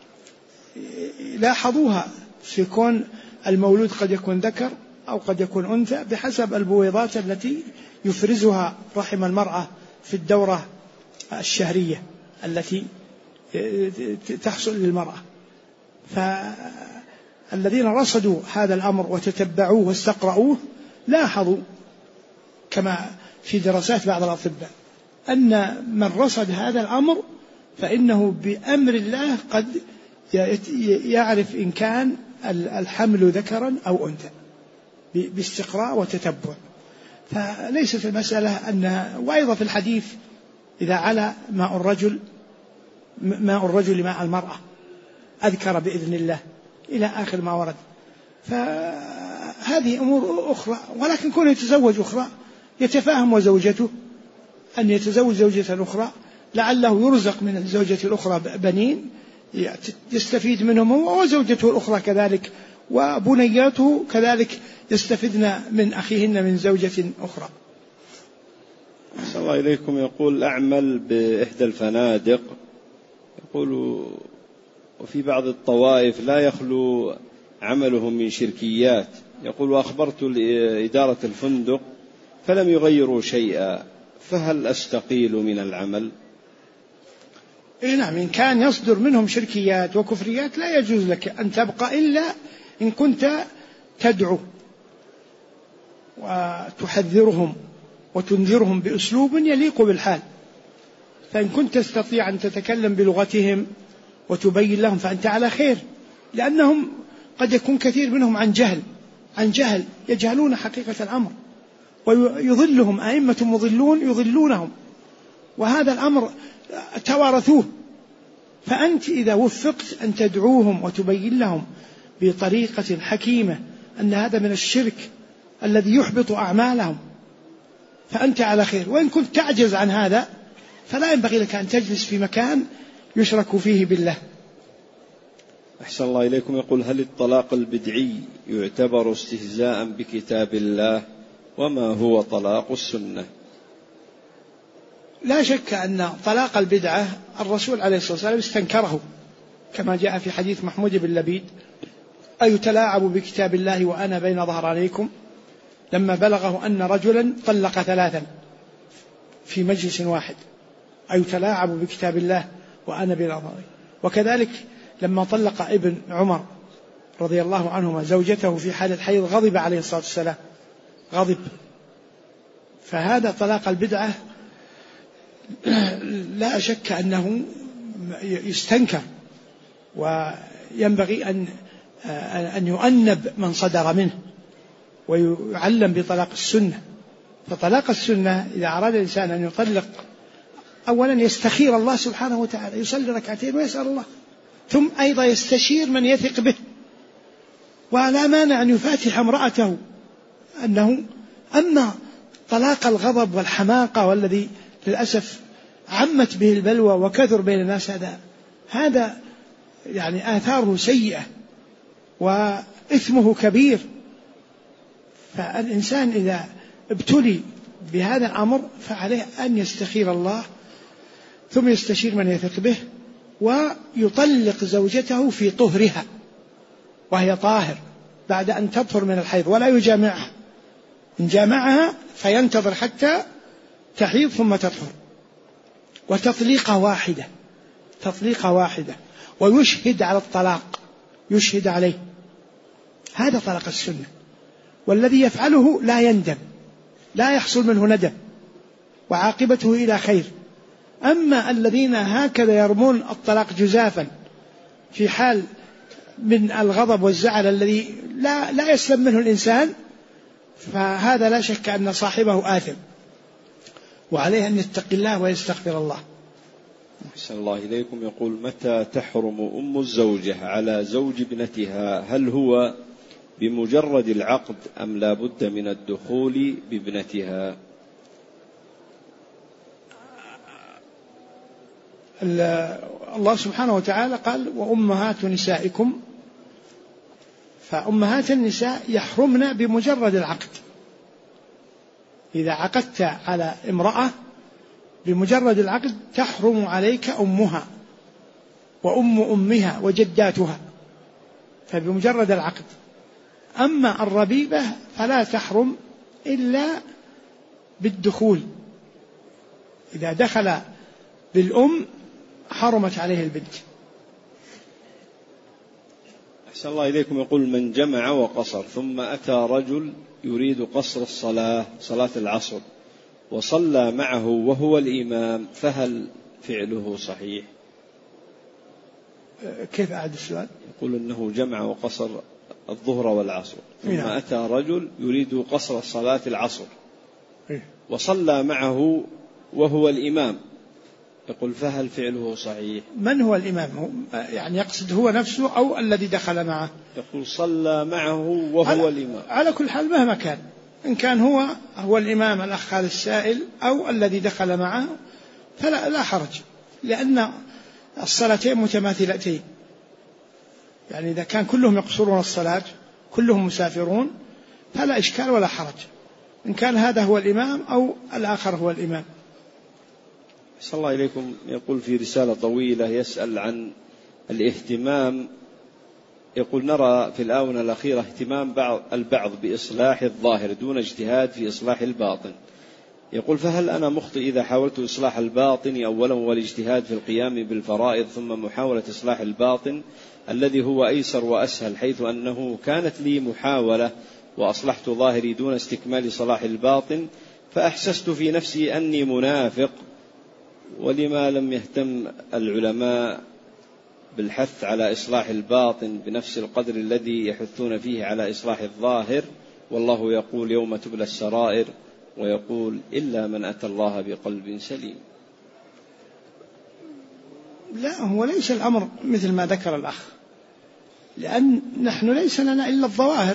لاحظوها في كون المولود قد يكون ذكر أو قد يكون أنثى بحسب البويضات التي يفرزها رحم المرأة في الدورة الشهرية التي تحصل للمرأة. فالذين رصدوا هذا الأمر وتتبعوه واستقرأوه لاحظوا كما في دراسات بعض الأطباء أن من رصد هذا الأمر فإنه بأمر الله قد يعرف إن كان الحمل ذكرا أو أنثى باستقراء وتتبع. فليست المسألة أن، وأيضا في الحديث إذا على ماء الرجل ماء المرأة أذكر بإذن الله إلى آخر ما ورد. فهذه أمور أخرى، ولكن كونه يتزوج أخرى يتفاهم وزوجته أن يتزوج زوجة أخرى لعله يرزق من الزوجة الأخرى بنين يستفيد منهم هو وزوجته الأخرى كذلك، وبنياته كذلك يستفدن من أخيهن من زوجة أخرى. أحسن الله إليكم. يقول أعمل بإحدى الفنادق، يقول وفي بعض الطوائف لا يخلو عملهم من شركيات. يقول: وأخبرت إدارة الفندق فلم يغيروا شيئا، فهل أستقيل من العمل؟ نعم، إن كان يصدر منهم شركيات وكفريات لا يجوز لك أن تبقى إلا إن كنت تدعو وتحذرهم وتنذرهم بأسلوب يليق بالحال. فإن كنت تستطيع أن تتكلم بلغتهم وتبين لهم فأنت على خير، لأنهم قد يكون كثير منهم عن جهل يجهلون حقيقة الأمر، ويضلهم أئمة مضلون يضلونهم، وهذا الأمر توارثوه. فأنت إذا وفقت أن تدعوهم وتبين لهم بطريقة حكيمة أن هذا من الشرك الذي يحبط أعمالهم فأنت على خير. وإن كنت تعجز عن هذا فلا ينبغي لك أن تجلس في مكان يشرك فيه بالله. أحسن الله إليكم. يقول: هل الطلاق البدعي يعتبر استهزاء بكتاب الله؟ وما هو طلاق السنة؟ لا شك أن طلاق البدعة الرسول عليه الصلاة والسلام استنكره، كما جاء في حديث محمود بن لبيد: أيتلاعب بكتاب الله وأنا بين ظهرانيكم، لما بلغه أن رجلا طلق 3 في مجلس واحد. أيتلاعب بكتاب الله وأنا بين ظهرانيكم. وكذلك لما طلق ابن عمر رضي الله عنهما زوجته في حال الحيض غضب عليه الصلاة والسلام، غضب. فهذا طلاق البدعة لا شك أنه يستنكر، وينبغي أن يؤنب من صدر منه ويعلم بطلاق السنة. فطلاق السنة إذا أراد الإنسان أن يطلق أولا يستخير الله سبحانه وتعالى، يصلي 2 ركعتين ويسأل الله، ثم أيضا يستشير من يثق به. ولا مانع أن يفاتح امرأته أنه أما طلاق الغضب والحماقة والذي للأسف عمت به البلوى وكثر بين الناس، هذا يعني آثاره سيئة وإثمه كبير. فالإنسان إذا ابتلي بهذا الأمر فعليه أن يستخير الله ثم يستشير من يثق به، ويطلق زوجته في طهرها وهي طاهر بعد أن تطهر من الحيض، ولا يجامعها. إن جامعها فينتظر حتى تحيض ثم تطهر، وتطليقة واحدة، ويشهد على الطلاق، يشهد عليه. هذا طلاق السنة، والذي يفعله لا يندم، لا يحصل منه ندم، وعاقبته إلى خير. أما الذين هكذا يرمون الطلاق جزافا في حال من الغضب والزعل الذي لا يسلم منه الإنسان، فهذا لا شك أن صاحبه آثم، وعليه أن يتقي الله ويستغفر الله. أحسن الله إليكم. يقول: متى تحرم أم الزوجة على زوج ابنتها؟ هل هو بمجرد العقد أم لا بد من الدخول بابنتها؟ الله سبحانه وتعالى قال: وأمهات نسائكم. فأمهات النساء يحرمن بمجرد العقد. إذا عقدت على امرأة بمجرد العقد تحرم عليك أمها وأم أمها وجداتها، فبمجرد العقد. أما الربيبة فلا تحرم إلا بالدخول، إذا دخل بالأم حرمت عليه البنت. أحسن الله إليكم. يقول: من جمع وقصر ثم أتى رجل يريد قصر صلاة العصر وصلى معه وهو الإمام، فهل فعله صحيح؟ كيف أعد السؤال؟ يقول أنه جمع وقصر الظهر والعصر، ثم أتى رجل يريد قصر صلاة العصر وصلى معه وهو الإمام، يقول فهل فعله صحيح؟ من هو الإمام؟ يعني يقصد هو نفسه أو الذي دخل معه؟ يقول صلى معه وهو الإمام. على كل حال مهما كان، إن كان هو الإمام الأخ هذا السائل أو الذي دخل معه فلا حرج، لأن الصلاتين متماثلتين. يعني إذا كان كلهم يقصرون الصلاة، كلهم مسافرون، فلا إشكال ولا حرج، إن كان هذا هو الإمام أو الآخر هو الإمام. صلى الله إليكم. يقول في رسالة طويلة يسأل عن الاهتمام، يقول نرى في الآونة الأخيرة اهتمام البعض بإصلاح الظاهر دون اجتهاد في إصلاح الباطن. يقول فهل أنا مخطئ إذا حاولت إصلاح الباطن أولا والاجتهاد في القيام بالفرائض ثم محاولة إصلاح الباطن الذي هو أيسر وأسهل، حيث أنه كانت لي محاولة وأصلحت ظاهري دون استكمال صلاح الباطن فأحسست في نفسي أني منافق؟ ولما لم يهتم العلماء بالحث على إصلاح الباطن بنفس القدر الذي يحثون فيه على إصلاح الظاهر؟ والله يقول يوم تبلى السرائر ويقول إلا من أتى الله بقلب سليم. لا، هو ليس الأمر مثل ما ذكر الأخ، لأن نحن ليس لنا إلا الظواهر،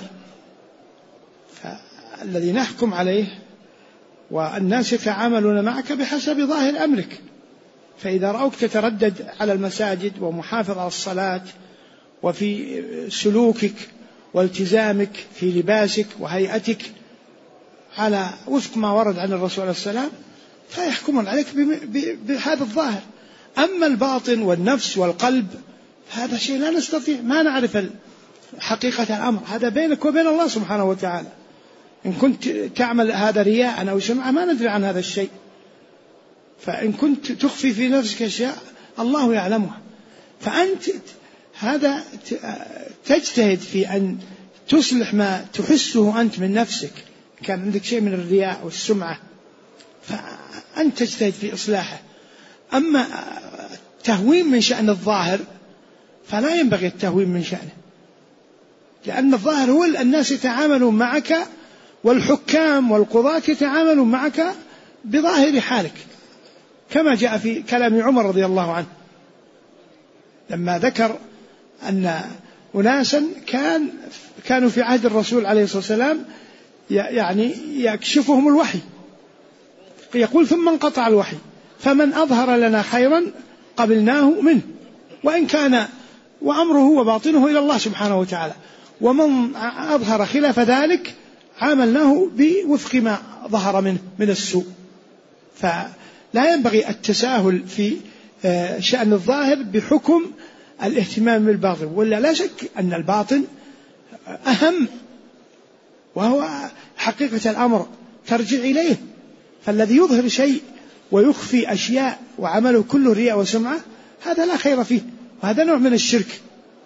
فالذي نحكم عليه والناس يتعاملون معك بحسب ظاهر أمرك. فإذا رأوك تتردد على المساجد ومحافظ على الصلاة وفي سلوكك والتزامك في لباسك وهيئتك على وفق ما ورد عن الرسول عليه السلام فيحكمون عليك بهذا الظاهر. أما الباطن والنفس والقلب هذا شيء لا نستطيع، ما نعرف حقيقة الأمر، هذا بينك وبين الله سبحانه وتعالى. إن كنت تعمل هذا رياء أو سمعة ما ندري عن هذا الشيء، فإن كنت تخفي في نفسك أشياء الله يعلمها. فأنت هذا تجتهد في أن تصلح ما تحسه أنت من نفسك، كان عندك شيء من الرياء والسمعة فأنت تجتهد في إصلاحه. أما التهوين من شأن الظاهر فلا ينبغي التهوين من شأنه، لأن الظاهر هو الناس يتعاملون معك والحكام والقضاة يتعاملون معك بظاهر حالك، كما جاء في كلام عمر رضي الله عنه لما ذكر أن أناسا كانوا في عهد الرسول عليه الصلاة والسلام يعني يكشفهم الوحي، يقول ثم انقطع الوحي فمن أظهر لنا خيرا قبلناه منه وإن كان وأمره وباطنه إلى الله سبحانه وتعالى، ومن أظهر خلاف ذلك عاملناه بوفق ما ظهر منه من السوء. فلا ينبغي التساهل في شأن الظاهر بحكم الاهتمام بالباطن، ولا لا شك أن الباطن أهم، وهو حقيقة الأمر ترجع إليه. فالذي يظهر شيء ويخفي أشياء وعمله كله رياء وسمعة هذا لا خير فيه، وهذا نوع من الشرك.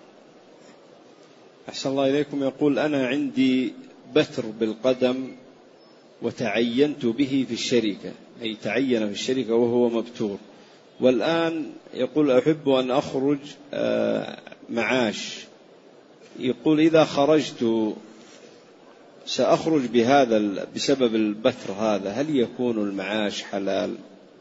أحسن الله إليكم. يقول أنا عندي بتر بالقدم وتعينت به في الشركة، أي تعين في الشركة وهو مبتور، والآن يقول أحب أن أخرج معاش. يقول إذا خرجت سأخرج بهذا بسبب البتر هذا، هل يكون المعاش حلال؟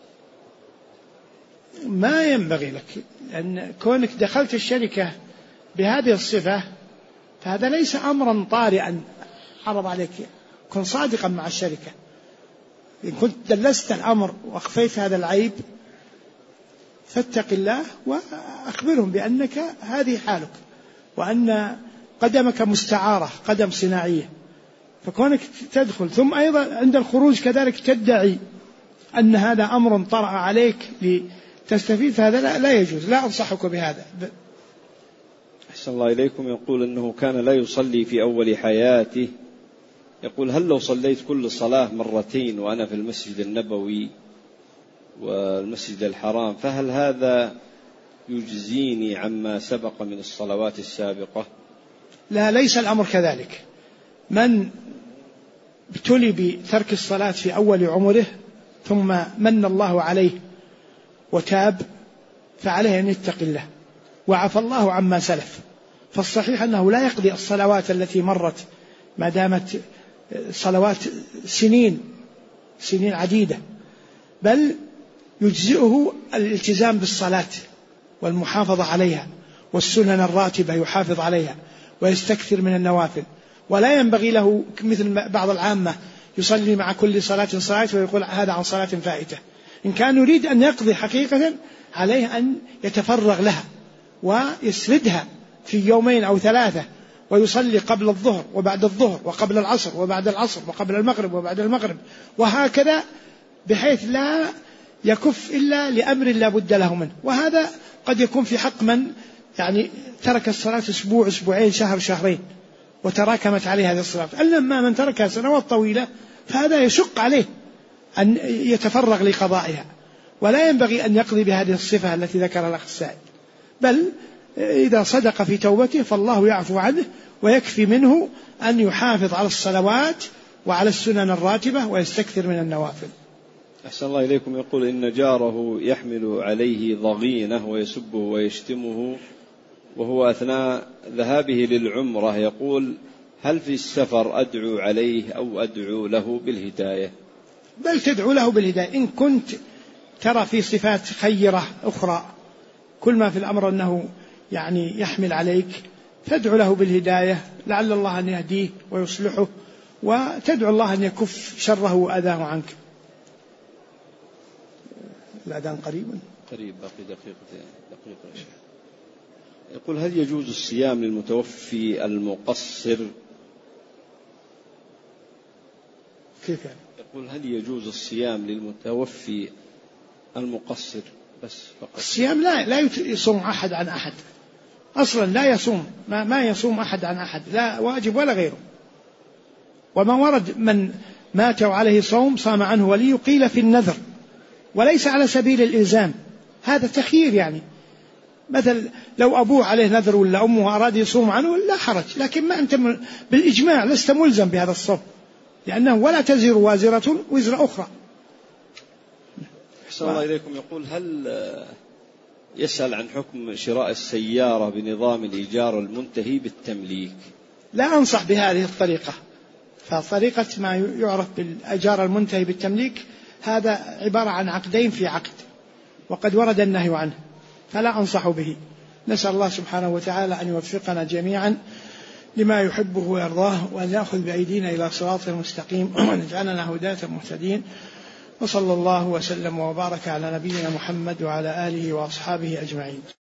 ما ينبغي لك، لأن كونك دخلت الشركة بهذه الصفة فهذا ليس أمرا طارئا عرض عليك، كن صادقا مع الشركة. إن كنت دلست الأمر وأخفيت هذا العيب فاتق الله وأخبرهم بأنك هذه حالك، وأن قدمك مستعارة قدم صناعية، فكونك تدخل ثم أيضا عند الخروج كذلك تدعي أن هذا أمر طرأ عليك لتستفيد، فهذا لا يجوز، لا أنصحك بهذا. أحسن الله إليكم. يقول أنه كان لا يصلي في أول حياته، يقول هل لو صليت كل صلاة مرتين وأنا في المسجد النبوي والمسجد الحرام فهل هذا يجزيني عما سبق من الصلوات السابقة؟ لا، ليس الأمر كذلك. من ابتلي بترك الصلاة في أول عمره ثم من الله عليه وتاب فعليه أن يتقي الله وعفى الله عما سلف. فالصحيح أنه لا يقضي الصلوات التي مرت ما دامت صلوات سنين عديدة، بل يجزئه الالتزام بالصلاة والمحافظة عليها والسنن الراتبة يحافظ عليها ويستكثر من النوافل. ولا ينبغي له مثل بعض العامة يصلي مع كل صلاة ويقول هذا عن صلاة فائتة. إن كان يريد أن يقضي حقيقة عليه أن يتفرغ لها ويسردها في يومين أو ثلاثة، ويصلي قبل الظهر وبعد الظهر وقبل العصر وبعد العصر وقبل المغرب وبعد المغرب، وهكذا بحيث لا يكف إلا لأمر لا بد له منه. وهذا قد يكون في حق من يعني ترك الصلاة أسبوع أسبوعين شهر شهرين وتراكمت عليه هذه الصلاة. أما من تركها سنوات طويلة فهذا يشق عليه أن يتفرغ لقضائها، ولا ينبغي أن يقضي بهذه الصفة التي ذكرها الأخ السائل، بل إذا صدق في توبته فالله يعفو عنه، ويكفي منه أن يحافظ على الصلوات وعلى السنن الراتبة ويستكثر من النوافل. أحسن الله إليكم. يقول إن جاره يحمل عليه ضغينة ويسبه ويشتمه وهو أثناء ذهابه للعمرة، يقول هل في السفر أدعو عليه أو أدعو له بالهداية؟ بل تدعو له بالهداية إن كنت ترى في صفات خيرة أخرى، كل ما في الأمر أنه يعني يحمل عليك، تدعو له بالهداية لعل الله أن يهديه ويصلحه، وتدعو الله أن يكف شره وأذاه عنك. الأذان قريب باقي دقيقة. يقول هل يجوز الصيام للمتوفي المقصر؟ كيف يعني؟ يقول هل يجوز الصيام للمتوفي المقصر بس فقط؟ الصيام لا يصوم أحد عن أحد أصلا، لا يصوم ما يصوم أحد عن أحد، لا واجب ولا غيره. وما ورد من مات عليه صوم صام عنه ولي قيل في النذر، وليس على سبيل الإلزام، هذا تخيير. يعني مثل لو أبوه عليه نذر ولا أمه أراد يصوم عنه لا حرج، لكن ما أنت بالإجماع لست ملزم بهذا الصوم، لأنه ولا تزر وازرة وزر أخرى. أحسن الله إليكم. يقول هل يسأل عن حكم شراء السيارة بنظام الإيجار المنتهي بالتمليك؟ لا أنصح بهذه الطريقة، فطريقة ما يعرف بالإيجار المنتهي بالتمليك هذا عبارة عن عقدين في عقد، وقد ورد النهي عنه، فلا أنصح به. نسأل الله سبحانه وتعالى أن يوفقنا جميعا لما يحبه ويرضاه، وأن يأخذ بأيدينا إلى صراط المستقيم، وأن يجعلنا هداة مهتدين. وصلى الله وسلم وبارك على نبينا محمد وعلى آله وأصحابه أجمعين.